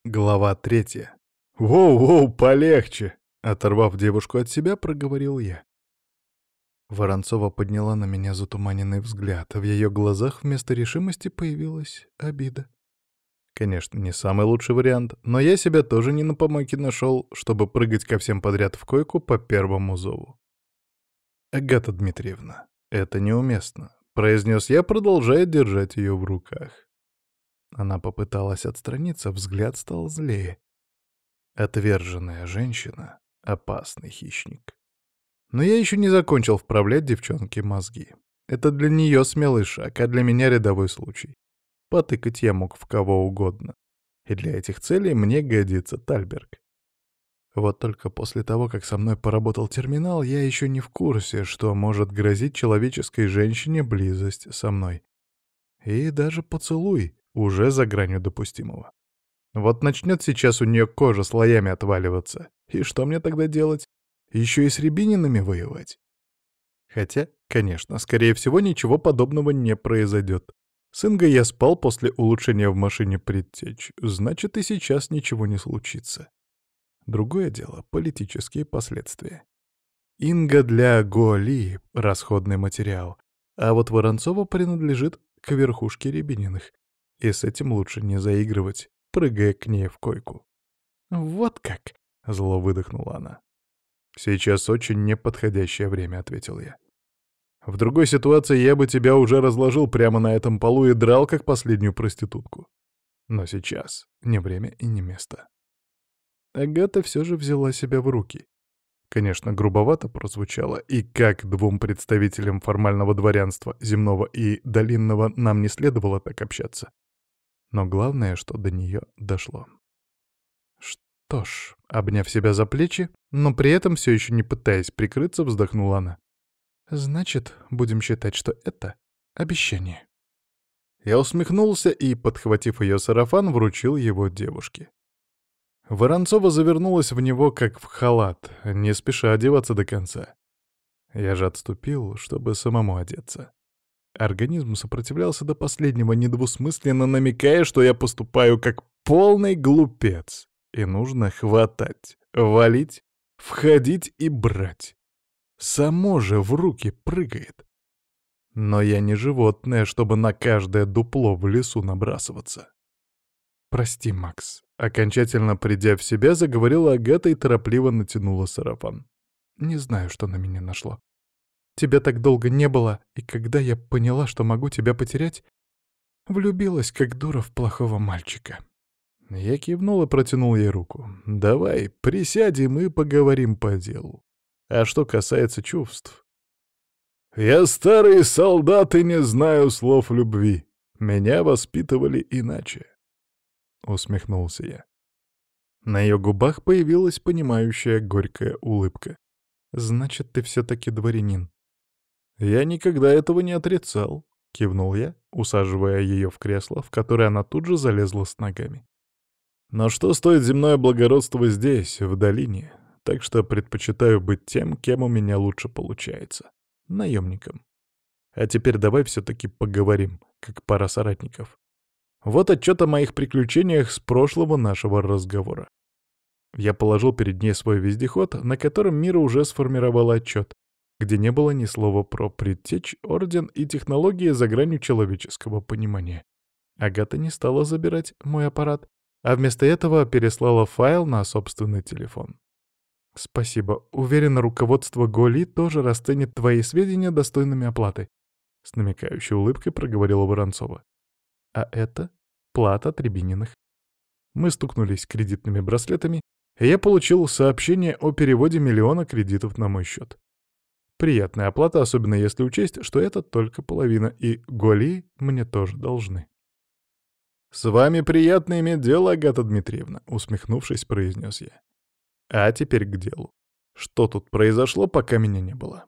Глава 3. «Воу-воу, полегче!» — оторвав девушку от себя, проговорил я. Воронцова подняла на меня затуманенный взгляд, а в ее глазах вместо решимости появилась обида. Конечно, не самый лучший вариант, но я себя тоже не на помойке нашел, чтобы прыгать ко всем подряд в койку по первому зову. «Агата Дмитриевна, это неуместно», — произнес я, продолжая держать ее в руках. Она попыталась отстраниться, взгляд стал злее. Отверженная женщина — опасный хищник. Но я еще не закончил вправлять девчонке мозги. Это для нее смелый шаг, а для меня рядовой случай. Потыкать я мог в кого угодно. И для этих целей мне годится Тальберг. Вот только после того, как со мной поработал терминал, я еще не в курсе, что может грозить человеческой женщине близость со мной. И даже поцелуй уже за гранью допустимого. Вот начнет сейчас у нее кожа слоями отваливаться. И что мне тогда делать? Еще и с рябининами воевать? Хотя, конечно, скорее всего, ничего подобного не произойдет. С Ингой я спал после улучшения в машине предтеч. Значит, и сейчас ничего не случится. Другое дело — политические последствия. Инга для Голи — расходный материал. А вот Воронцова принадлежит к верхушке Рябининых. И с этим лучше не заигрывать, прыгая к ней в койку. «Вот как!» — зло выдохнула она. «Сейчас очень неподходящее время», — ответил я. «В другой ситуации я бы тебя уже разложил прямо на этом полу и драл, как последнюю проститутку. Но сейчас не время и не место». Агата все же взяла себя в руки. Конечно, грубовато прозвучало, и как двум представителям формального дворянства, земного и долинного, нам не следовало так общаться. Но главное, что до нее дошло. Что ж, обняв себя за плечи, но при этом все еще не пытаясь прикрыться, вздохнула она. «Значит, будем считать, что это обещание». Я усмехнулся и, подхватив ее сарафан, вручил его девушке. Воронцова завернулась в него, как в халат, не спеша одеваться до конца. Я же отступил, чтобы самому одеться. Организм сопротивлялся до последнего, недвусмысленно намекая, что я поступаю как полный глупец. И нужно хватать, валить, входить и брать. Само же в руки прыгает. Но я не животное, чтобы на каждое дупло в лесу набрасываться. «Прости, Макс». Окончательно придя в себя, заговорила Агата и торопливо натянула сарафан. «Не знаю, что на меня нашло. Тебя так долго не было, и когда я поняла, что могу тебя потерять, влюбилась, как дура, в плохого мальчика». Я кивнул и протянул ей руку. «Давай, присядем и поговорим по делу. А что касается чувств...» «Я старый солдат и не знаю слов любви. Меня воспитывали иначе», — усмехнулся я. На ее губах появилась понимающая горькая улыбка. «Значит, ты все-таки дворянин». «Я никогда этого не отрицал», — кивнул я, усаживая ее в кресло, в которое она тут же залезла с ногами. «Но что стоит земное благородство здесь, в долине, так что предпочитаю быть тем, кем у меня лучше получается — наемником. А теперь давай все-таки поговорим, как пара соратников. Вот отчет о моих приключениях с прошлого нашего разговора». Я положил перед ней свой вездеход, на котором Мира уже сформировала отчет, где не было ни слова про предтечь, орден и технологии за гранью человеческого понимания. Агата не стала забирать мой аппарат, а вместо этого переслала файл на собственный телефон. «Спасибо. Уверена, руководство Голи тоже расценит твои сведения достойными оплаты», — с намекающей улыбкой проговорила Воронцова. «А это плата от Рябининых». Мы стукнулись кредитными браслетами, и я получил сообщение о переводе 1 миллиона кредитов на мой счет. Приятная оплата, особенно если учесть, что это только половина, и Голи мне тоже должны. «С вами приятно иметь дело, Агата Дмитриевна», — усмехнувшись, произнес я. «А теперь к делу. Что тут произошло, пока меня не было?»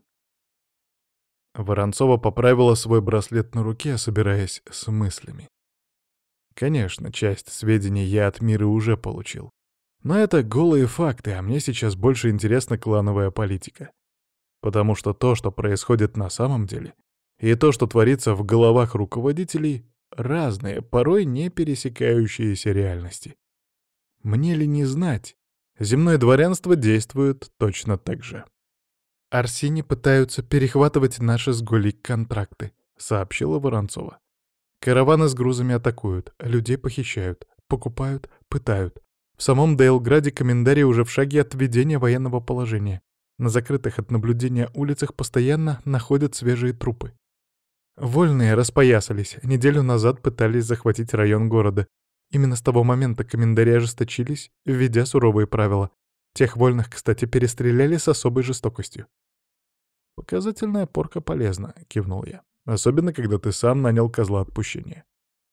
Воронцова поправила свой браслет на руке, собираясь с мыслями. Конечно, часть сведений я от Миры уже получил. Но это голые факты, а мне сейчас больше интересна клановая политика. Потому что то, что происходит на самом деле, и то, что творится в головах руководителей, разные, порой не пересекающиеся реальности. Мне ли не знать? Земное дворянство действует точно так же. «Арсене пытаются перехватывать наши с Голей контракты», — сообщила Воронцова. «Караваны с грузами атакуют, людей похищают, покупают, пытают. В самом Дейлграде комментарии уже в шаге от введения военного положения. На закрытых от наблюдения улицах постоянно находят свежие трупы. Вольные распоясались, неделю назад пытались захватить район города. Именно с того момента комментарии ожесточились, введя суровые правила. Тех вольных, кстати, перестреляли с особой жестокостью. «Показательная порка полезна», — кивнул я. «Особенно, когда ты сам нанял козла отпущения».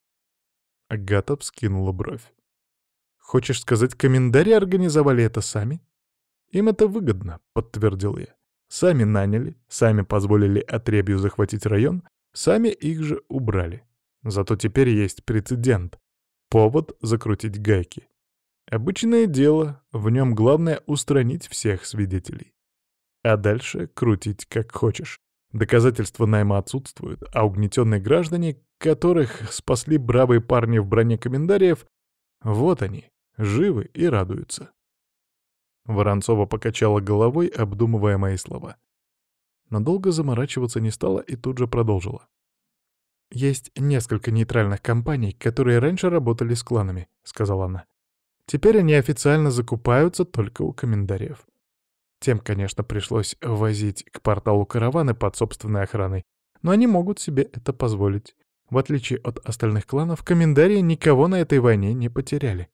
Агата вскинула бровь. «Хочешь сказать, комментарии организовали это сами?» «Им это выгодно», — подтвердил я. «Сами наняли, сами позволили отребью захватить район, сами их же убрали. Зато теперь есть прецедент. Повод закрутить гайки. Обычное дело, в нем главное устранить всех свидетелей. А дальше крутить как хочешь. Доказательства найма отсутствуют, а угнетенные граждане, которых спасли бравые парни в броне комментариев, вот они, живы и радуются». Воронцова покачала головой, обдумывая мои слова. Надолго заморачиваться не стала и тут же продолжила. «Есть несколько нейтральных компаний, которые раньше работали с кланами», — сказала она. «Теперь они официально закупаются только у комментариев. Тем, конечно, пришлось возить к порталу караваны под собственной охраной, но они могут себе это позволить. В отличие от остальных кланов, комментарии никого на этой войне не потеряли».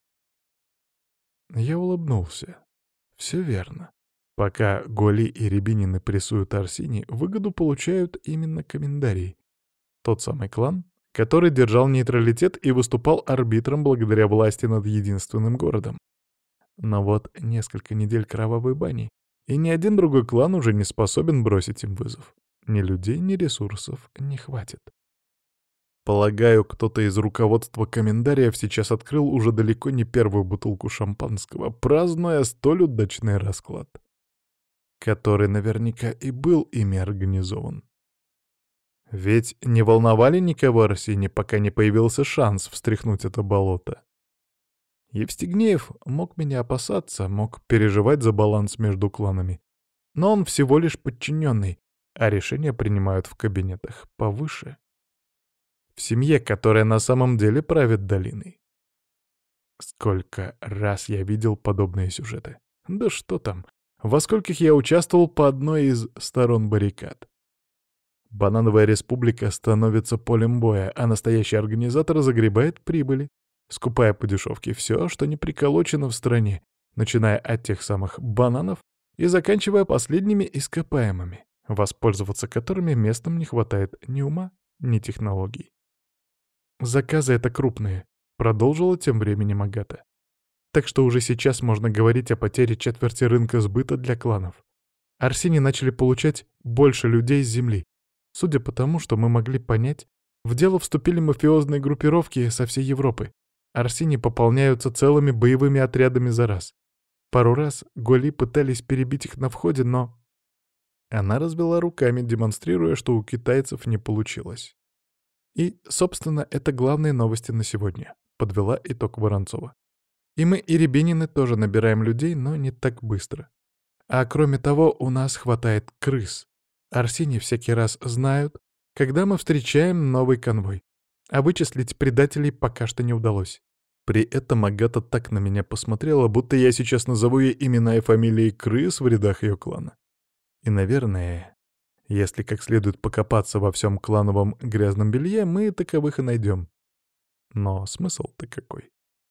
Я улыбнулся. Все верно. Пока Голи и Рябинины прессуют Арсини, выгоду получают именно комментарии. Тот самый клан, который держал нейтралитет и выступал арбитром благодаря власти над единственным городом. Но вот несколько недель кровавой бани, и ни один другой клан уже не способен бросить им вызов. Ни людей, ни ресурсов не хватит. Полагаю, кто-то из руководства комментариев сейчас открыл уже далеко не первую бутылку шампанского, празднуя столь удачный расклад, который наверняка и был ими организован. Ведь не волновали никого Арсений, пока не появился шанс встряхнуть это болото. Евстигнеев мог меня опасаться, мог переживать за баланс между кланами, но он всего лишь подчиненный, а решения принимают в кабинетах повыше. В семье, которая на самом деле правит долиной. Сколько раз я видел подобные сюжеты. Да что там, во скольких я участвовал по одной из сторон баррикад. Банановая республика становится полем боя, а настоящий организатор загребает прибыли, скупая по дешевке все, что не приколочено в стране, начиная от тех самых бананов и заканчивая последними ископаемыми, воспользоваться которыми местным не хватает ни ума, ни технологий. «Заказы это крупные», — продолжила тем временем Агата. «Так что уже сейчас можно говорить о потере четверти рынка сбыта для кланов. Арсений начали получать больше людей с земли. Судя по тому, что мы могли понять, в дело вступили мафиозные группировки со всей Европы. Арсений пополняются целыми боевыми отрядами за раз. Пару раз Голи пытались перебить их на входе, но...» Она развела руками, демонстрируя, что у китайцев не получилось. «И, собственно, это главные новости на сегодня», — подвела итог Воронцова. «И мы, и Рябинины, тоже набираем людей, но не так быстро. А кроме того, у нас хватает крыс. Арсений всякий раз знают, когда мы встречаем новый конвой. А вычислить предателей пока что не удалось». При этом Агата так на меня посмотрела, будто я сейчас назову ей имена и фамилии крыс в рядах ее клана. И, наверное, если как следует покопаться во всем клановом грязном белье, мы таковых и найдем. Но смысл-то какой?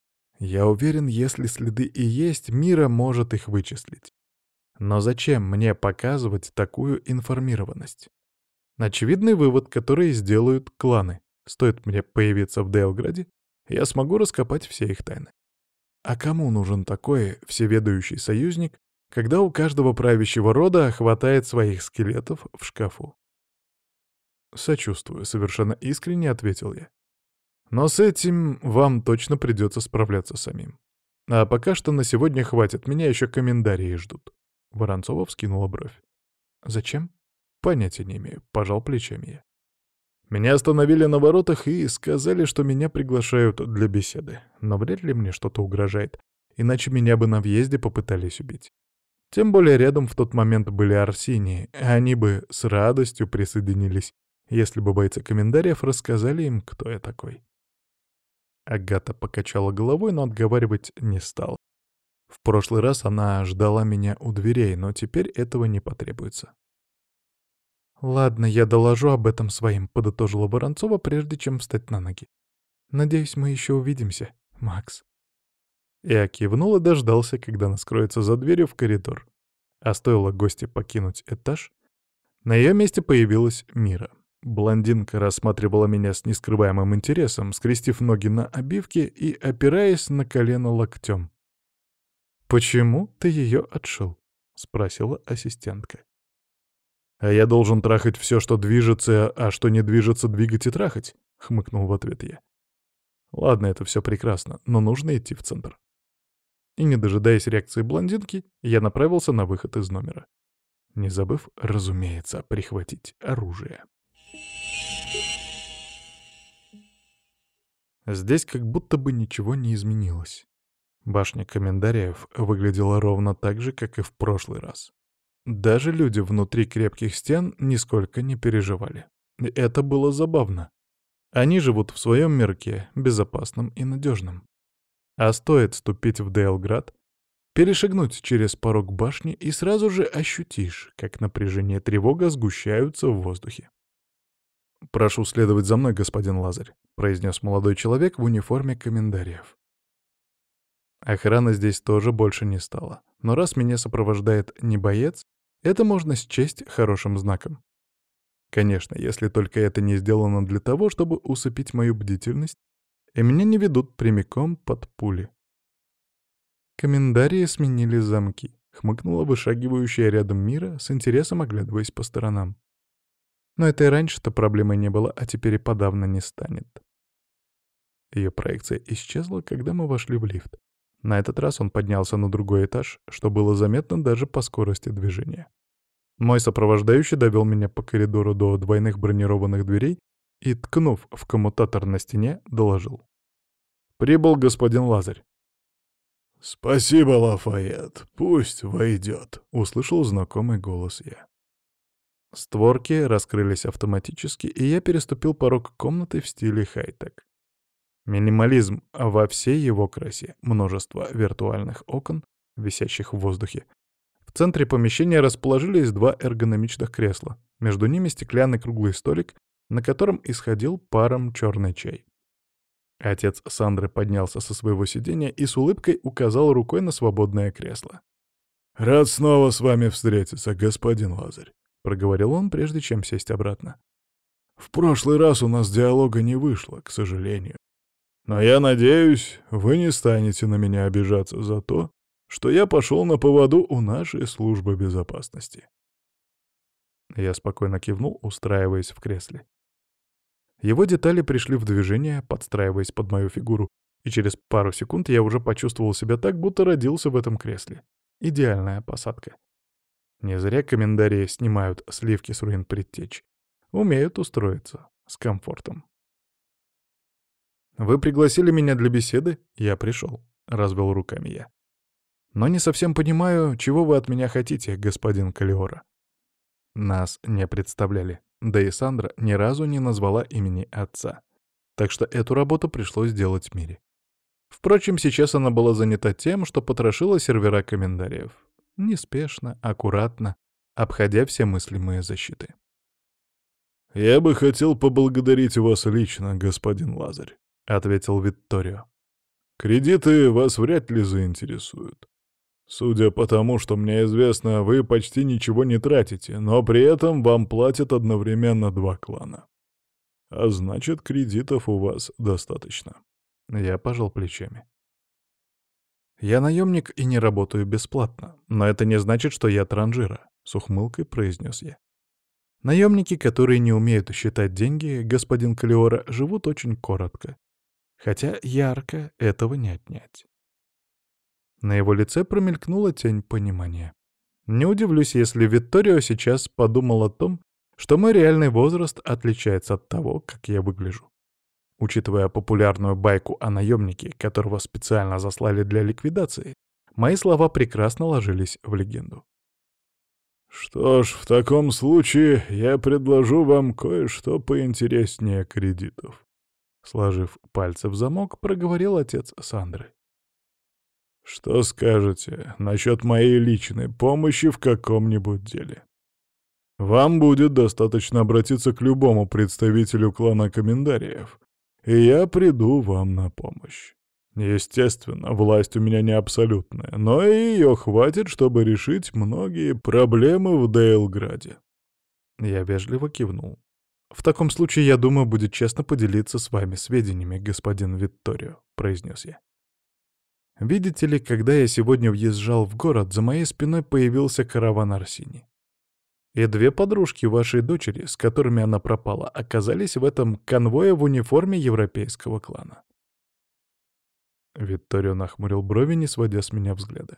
Я уверен, если следы и есть, Мира может их вычислить. Но зачем мне показывать такую информированность? Очевидный вывод, который сделают кланы. Стоит мне появиться в Дейлграде, я смогу раскопать все их тайны. А кому нужен такой всеведающий союзник, когда у каждого правящего рода хватает своих скелетов в шкафу? «Сочувствую», — совершенно искренне ответил я. «Но с этим вам точно придется справляться самим. А пока что на сегодня хватит, меня еще комментарии ждут». Воронцова вскинула бровь. «Зачем?» «Понятия не имею», — пожал плечами я. Меня остановили на воротах и сказали, что меня приглашают для беседы, но вряд ли мне что-то угрожает. иначе меня бы на въезде попытались убить. Тем более рядом в тот момент были Арсении, и они бы с радостью присоединились, если бы бойцы комментариев рассказали им, кто я такой. Агата покачала головой, но отговаривать не стала. В прошлый раз она ждала меня у дверей, но теперь этого не потребуется. «Ладно, я доложу об этом своим», — подытожила Воронцова, прежде чем встать на ноги. «Надеюсь, мы еще увидимся, Макс». Я кивнул и дождался, когда она скроется за дверью в коридор. А стоило гости покинуть этаж, на ее месте появилась Мира. Блондинка рассматривала меня с нескрываемым интересом, скрестив ноги на обивке и опираясь на колено локтем. «Почему ты ее отшил?» — спросила ассистентка. «А я должен трахать все, что движется, а что не движется, двигать и трахать?» — хмыкнул в ответ я. «Ладно, это все прекрасно, но нужно идти в центр». И, не дожидаясь реакции блондинки, я направился на выход из номера. Не забыв, разумеется, прихватить оружие. Здесь как будто бы ничего не изменилось. Башня комментариев выглядела ровно так же, как и в прошлый раз. Даже люди внутри крепких стен нисколько не переживали. И это было забавно. Они живут в своем мирке, безопасном и надежном. А стоит ступить в Дейлград, перешагнуть через порог башни, и сразу же ощутишь, как напряжение и тревога сгущаются в воздухе. «Прошу следовать за мной, господин Лазарь», — произнес молодой человек в униформе комментариев. Охраны здесь тоже больше не стало, но раз меня сопровождает не боец, это можно счесть хорошим знаком. Конечно, если только это не сделано для того, чтобы усыпить мою бдительность, и меня не ведут прямиком под пули. Комментарии сменили замки, хмыкнула вышагивающая рядом Мира, с интересом оглядываясь по сторонам. Но это и раньше-то проблемой не было, а теперь и подавно не станет. Ее проекция исчезла, когда мы вошли в лифт. На этот раз он поднялся на другой этаж, что было заметно даже по скорости движения. Мой сопровождающий довел меня по коридору до двойных бронированных дверей и, ткнув в коммутатор на стене, доложил. «Прибыл господин Лазарь». «Спасибо, Лафайет, пусть войдет», — услышал знакомый голос я. Створки раскрылись автоматически, и я переступил порог комнаты в стиле хай-тек. Минимализм во всей его красе, множество виртуальных окон, висящих в воздухе. В центре помещения расположились два эргономичных кресла, между ними стеклянный круглый столик, на котором исходил паром черный чай. Отец Сандры поднялся со своего сиденья и с улыбкой указал рукой на свободное кресло. «Рад снова с вами встретиться, господин Лазарь», — проговорил он, прежде чем сесть обратно. «В прошлый раз у нас диалога не вышло, к сожалению. Но я надеюсь, вы не станете на меня обижаться за то, что я пошел на поводу у нашей службы безопасности». Я спокойно кивнул, устраиваясь в кресле. Его детали пришли в движение, подстраиваясь под мою фигуру, и через пару секунд я уже почувствовал себя так, будто родился в этом кресле. Идеальная посадка. Не зря комментарии снимают сливки с руин предтеч. Умеют устроиться с комфортом. «Вы пригласили меня для беседы? Я пришел», — развел руками я. «Но не совсем понимаю, чего вы от меня хотите, господин Калиора». Нас не представляли, да и Сандра ни разу не назвала имени отца. Так что эту работу пришлось делать Мире. Впрочем, сейчас она была занята тем, что потрошила сервера комментариев. Неспешно, аккуратно, обходя все мыслимые защиты. «Я бы хотел поблагодарить вас лично, господин Лазарь», — ответил Витторио. «Кредиты вас вряд ли заинтересуют. Судя по тому, что мне известно, вы почти ничего не тратите, но при этом вам платят одновременно два клана. А значит, кредитов у вас достаточно». Я пожал плечами. «Я наемник и не работаю бесплатно, но это не значит, что я транжира», — с ухмылкой произнес я. Наемники, которые не умеют считать деньги, господин Калиора, живут очень коротко. Хотя ярко этого не отнять. На его лице промелькнула тень понимания. Не удивлюсь, если Витторио сейчас подумал о том, что мой реальный возраст отличается от того, как я выгляжу. Учитывая популярную байку о наемнике, которого специально заслали для ликвидации, мои слова прекрасно ложились в легенду. «Что ж, в таком случае я предложу вам кое-что поинтереснее кредитов», — сложив пальцы в замок, проговорил отец Сандры. «Что скажете насчет моей личной помощи в каком-нибудь деле? Вам будет достаточно обратиться к любому представителю клана Комментариев, и я приду вам на помощь. Естественно, власть у меня не абсолютная, но и ее хватит, чтобы решить многие проблемы в Дейлграде». Я вежливо кивнул. «В таком случае, я думаю, будет честно поделиться с вами сведениями, господин Витторио», — произнес я. «Видите ли, когда я сегодня въезжал в город, за моей спиной появился караван Арсини. И две подружки вашей дочери, с которыми она пропала, оказались в этом конвое в униформе европейского клана». Витторио нахмурил брови, не сводя с меня взгляда.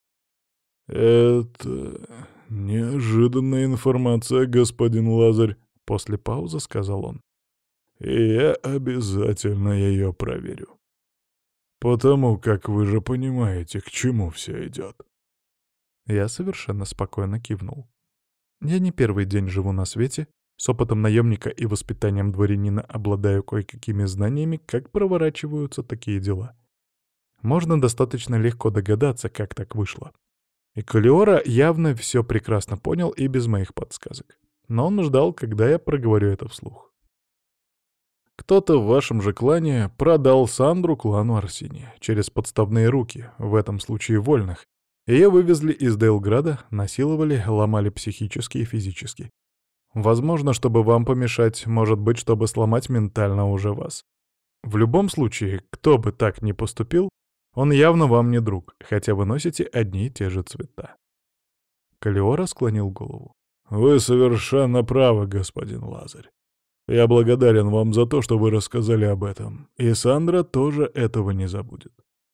«Это неожиданная информация, господин Лазарь», — после паузы сказал он. «И я обязательно ее проверю. Потому как вы же понимаете, к чему все идет». Я совершенно спокойно кивнул. Я не первый день живу на свете, с опытом наемника и воспитанием дворянина обладаю кое-какими знаниями, как проворачиваются такие дела. Можно достаточно легко догадаться, как так вышло. И Калиора явно все прекрасно понял и без моих подсказок. Но он ждал, когда я проговорю это вслух. Кто-то в вашем же клане продал Сандру клану Арсини через подставные руки, в этом случае вольных. Ее вывезли из Дейлграда, насиловали, ломали психически и физически. Возможно, чтобы вам помешать, может быть, чтобы сломать ментально уже вас. В любом случае, кто бы так ни поступил, он явно вам не друг, хотя вы носите одни и те же цвета. Калиора склонил голову. «Вы совершенно правы, господин Лазарь. Я благодарен вам за то, что вы рассказали об этом, и Сандра тоже этого не забудет».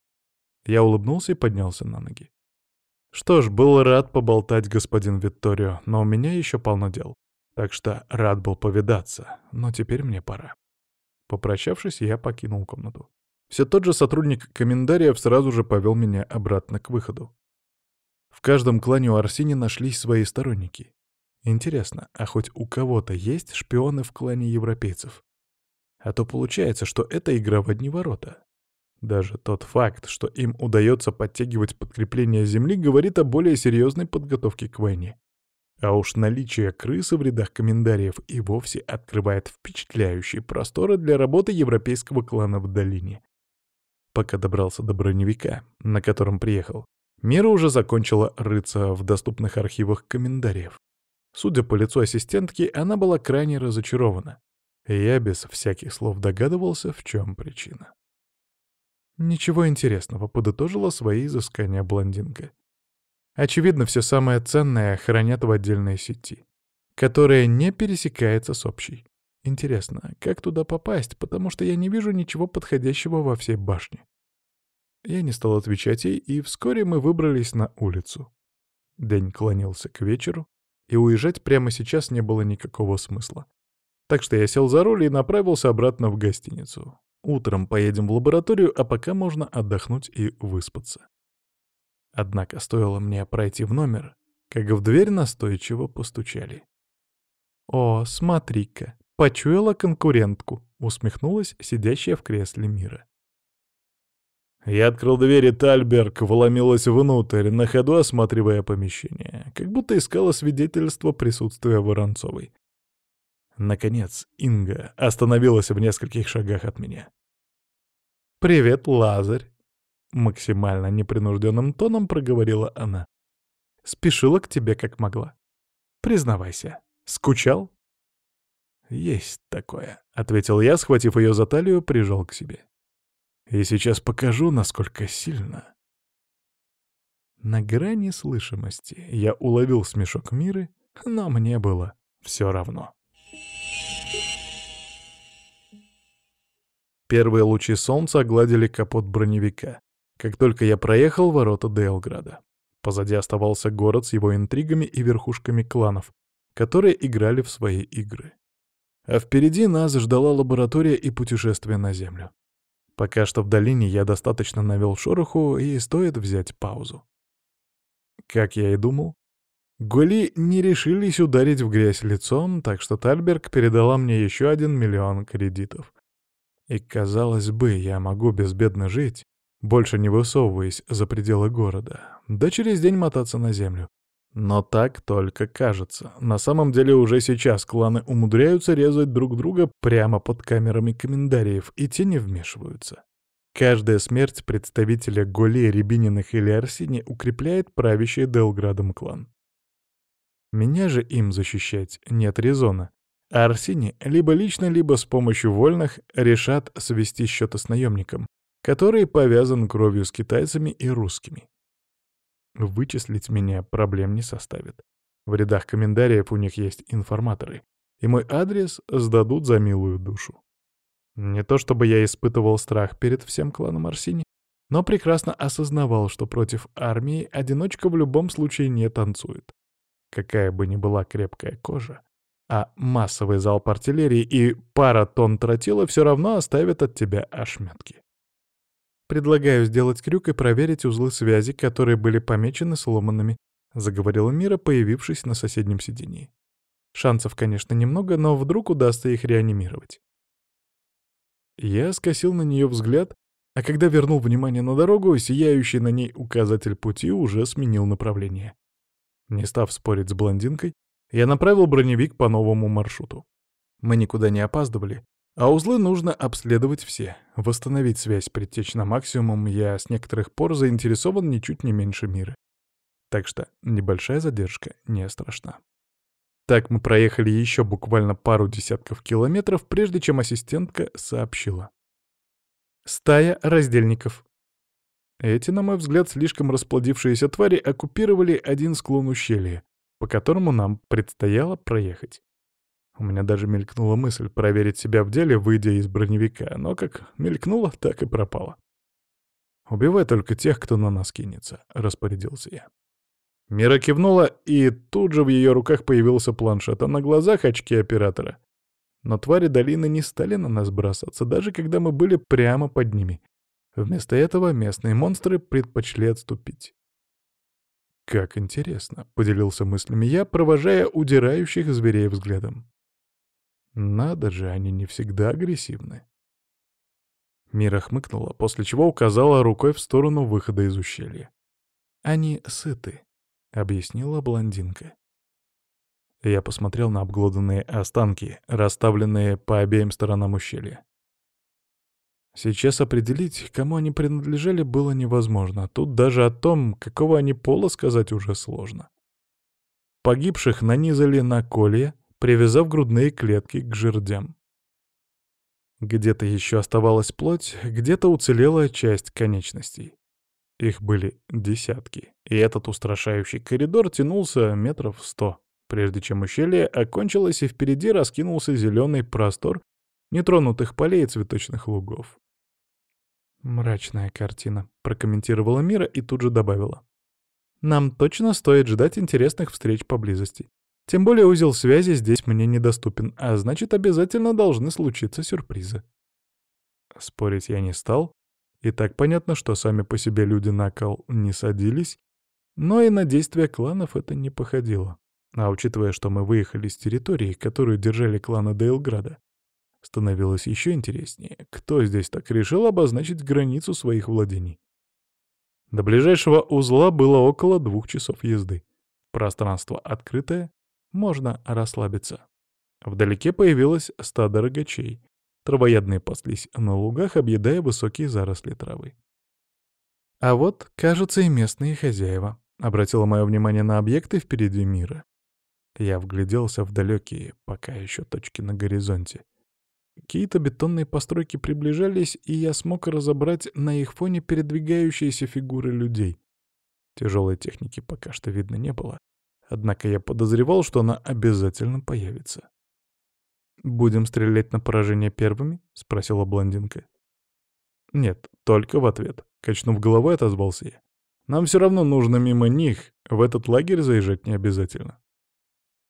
Я улыбнулся и поднялся на ноги. Что ж, был рад поболтать, господин Витторио, но у меня еще полно дел. Так что рад был повидаться, но теперь мне пора. Попрощавшись, я покинул комнату. Все тот же сотрудник Комментариев сразу же повел меня обратно к выходу. В каждом клане у Арсини нашлись свои сторонники. Интересно, а хоть у кого-то есть шпионы в клане европейцев? А то получается, что это игра в одни ворота. Даже тот факт, что им удается подтягивать подкрепление земли, говорит о более серьезной подготовке к войне. А уж наличие крысы в рядах Комментариев и вовсе открывает впечатляющие просторы для работы европейского клана в долине. Пока добрался до броневика, на котором приехал, Мира уже закончила рыться в доступных архивах Комментариев. Судя по лицу ассистентки, она была крайне разочарована. И я без всяких слов догадывался, в чем причина. «Ничего интересного», — подытожила свои изыскания блондинка. «Очевидно, все самое ценное хранят в отдельной сети, которая не пересекается с общей. Интересно, как туда попасть, потому что я не вижу ничего подходящего во всей башне». Я не стал отвечать ей, и вскоре мы выбрались на улицу. День клонился к вечеру, и уезжать прямо сейчас не было никакого смысла. Так что я сел за руль и направился обратно в гостиницу. Утром поедем в лабораторию, а пока можно отдохнуть и выспаться. Однако стоило мне пройти в номер, как в дверь настойчиво постучали. «О, смотри-ка, почуяла конкурентку», — усмехнулась сидящая в кресле Мира. Я открыл дверь, и Тальберг вломилась внутрь, на ходу осматривая помещение, как будто искала свидетельство присутствия Воронцовой. Наконец, Инга остановилась в нескольких шагах от меня. «Привет, Лазарь!» — максимально непринужденным тоном проговорила она. «Спешила к тебе как могла. Признавайся, скучал?» «Есть такое», — ответил я, схватив ее за талию, прижал к себе. «И сейчас покажу, насколько сильно». На грани слышимости я уловил смешок Миры, но мне было все равно. Первые лучи солнца огладили капот броневика, как только я проехал ворота Дейлграда. Позади оставался город с его интригами и верхушками кланов, которые играли в свои игры. А впереди нас ждала лаборатория и путешествие на Землю. Пока что в долине я достаточно навел шороху, и стоит взять паузу. Как я и думал, Гули не решились ударить в грязь лицом, так что Тальберг передала мне еще 1 000 000 кредитов. И, казалось бы, я могу безбедно жить, больше не высовываясь за пределы города, да через день мотаться на землю. Но так только кажется. На самом деле уже сейчас кланы умудряются резать друг друга прямо под камерами комментариев, и те не вмешиваются. Каждая смерть представителя Голе, Рябининых или Арсини укрепляет правящий Делградом клан. Меня же им защищать нет резона. А Арсини либо лично, либо с помощью вольных решат свести счеты с наемником, который повязан кровью с китайцами и русскими. Вычислить меня проблем не составит. В рядах комментариев у них есть информаторы, и мой адрес сдадут за милую душу. Не то чтобы я испытывал страх перед всем кланом Арсини, но прекрасно осознавал, что против армии одиночка в любом случае не танцует. Какая бы ни была крепкая кожа, а массовый залп артиллерии и пара тонн тротила все равно оставят от тебя ошметки. «Предлагаю сделать крюк и проверить узлы связи, которые были помечены сломанными», — заговорила Мира, появившись на соседнем сидении. «Шансов, конечно, немного, но вдруг удастся их реанимировать». Я скосил на нее взгляд, а когда вернул внимание на дорогу, сияющий на ней указатель пути уже сменил направление. Не став спорить с блондинкой, я направил броневик по новому маршруту. Мы никуда не опаздывали, а узлы нужно обследовать все. Восстановить связь предтечь на максимум я с некоторых пор заинтересован ничуть не меньше Мира. Так что небольшая задержка не страшна. Так мы проехали еще буквально пару десятков километров, прежде чем ассистентка сообщила. «Стая раздельников». Эти, на мой взгляд, слишком расплодившиеся твари оккупировали один склон ущелья, по которому нам предстояло проехать. У меня даже мелькнула мысль проверить себя в деле, выйдя из броневика, но как мелькнула, так и пропала. «Убивай только тех, кто на нас кинется», — распорядился я. Мира кивнула, и тут же в ее руках появился планшет, а на глазах очки оператора. Но твари долины не стали на нас бросаться, даже когда мы были прямо под ними. Вместо этого местные монстры предпочли отступить. «Как интересно», — поделился мыслями я, провожая удирающих зверей взглядом. «Надо же, они не всегда агрессивны». Мира хмыкнула, после чего указала рукой в сторону выхода из ущелья. «Они сыты», — объяснила блондинка. Я посмотрел на обглоданные останки, расставленные по обеим сторонам ущелья. Сейчас определить, кому они принадлежали, было невозможно. Тут даже о том, какого они пола, сказать уже сложно. Погибших нанизали на колья, привязав грудные клетки к жердям. Где-то еще оставалась плоть, где-то уцелела часть конечностей. Их были десятки, и этот устрашающий коридор тянулся 100 метров, прежде чем ущелье окончилось и впереди раскинулся зеленый простор нетронутых полей и цветочных лугов. «Мрачная картина», — прокомментировала Мира и тут же добавила. «Нам точно стоит ждать интересных встреч поблизости. Тем более узел связи здесь мне недоступен, а значит, обязательно должны случиться сюрпризы». Спорить я не стал. И так понятно, что сами по себе люди на кол не садились, но и на действия кланов это не походило. А учитывая, что мы выехали с территории, которую держали кланы Дейлграда, становилось еще интереснее, кто здесь так решил обозначить границу своих владений. До ближайшего узла было около 2 часов езды. Пространство открытое, можно расслабиться. Вдалеке появилось стадо рогачей. Травоядные паслись на лугах, объедая высокие заросли травы. «А вот, кажется, и местные хозяева», — обратила мое внимание на объекты впереди Мира. Я вгляделся в далекие, пока еще точки на горизонте. Какие-то бетонные постройки приближались, и я смог разобрать на их фоне передвигающиеся фигуры людей. Тяжелой техники пока что видно не было, однако я подозревал, что она обязательно появится. «Будем стрелять на поражение первыми?» — спросила блондинка. «Нет, только в ответ», — качнув головой, отозвался я. «Нам все равно нужно мимо них, в этот лагерь заезжать не обязательно».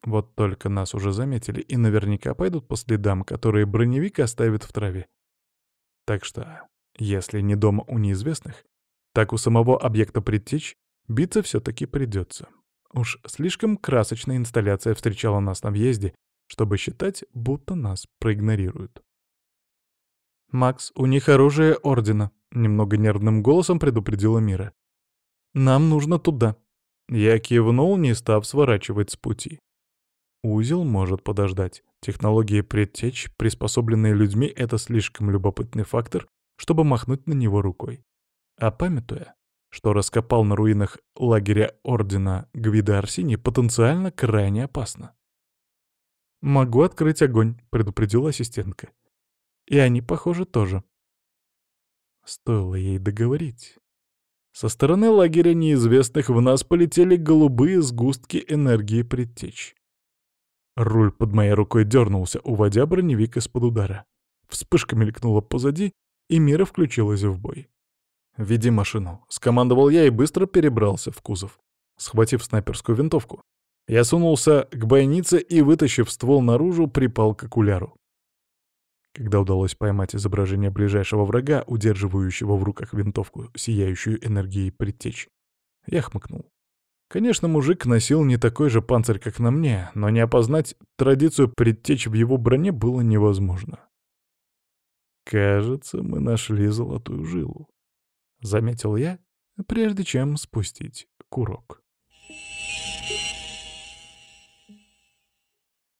Вот только нас уже заметили и наверняка пойдут по следам, которые броневик оставит в траве. Так что, если не дома у неизвестных, так у самого объекта предтеч биться все-таки придется. Уж слишком красочная инсталляция встречала нас на въезде, чтобы считать, будто нас проигнорируют. «Макс, у них оружие Ордена», — немного нервным голосом предупредила Мира. «Нам нужно туда». Я кивнул, не став сворачивать с пути. Узел может подождать. Технологии предтеч, приспособленные людьми, — это слишком любопытный фактор, чтобы махнуть на него рукой. А памятуя, что раскопал на руинах лагеря Ордена Гвида Арсини, потенциально крайне опасно. «Могу открыть огонь», — предупредила ассистентка. «И они, похоже, тоже». Стоило ей договорить. Со стороны лагеря неизвестных в нас полетели голубые сгустки энергии предтеч. Руль под моей рукой дернулся, уводя броневик из-под удара. Вспышка мелькнула позади, и Мира включилась в бой. «Веди машину», — скомандовал я и быстро перебрался в кузов. Схватив снайперскую винтовку, я сунулся к бойнице и, вытащив ствол наружу, припал к окуляру. Когда удалось поймать изображение ближайшего врага, удерживающего в руках винтовку, сияющую энергией предтеч, я хмыкнул. Конечно, мужик носил не такой же панцирь, как на мне, но не опознать традицию предтеч в его броне было невозможно. «Кажется, мы нашли золотую жилу», — заметил я, прежде чем спустить курок.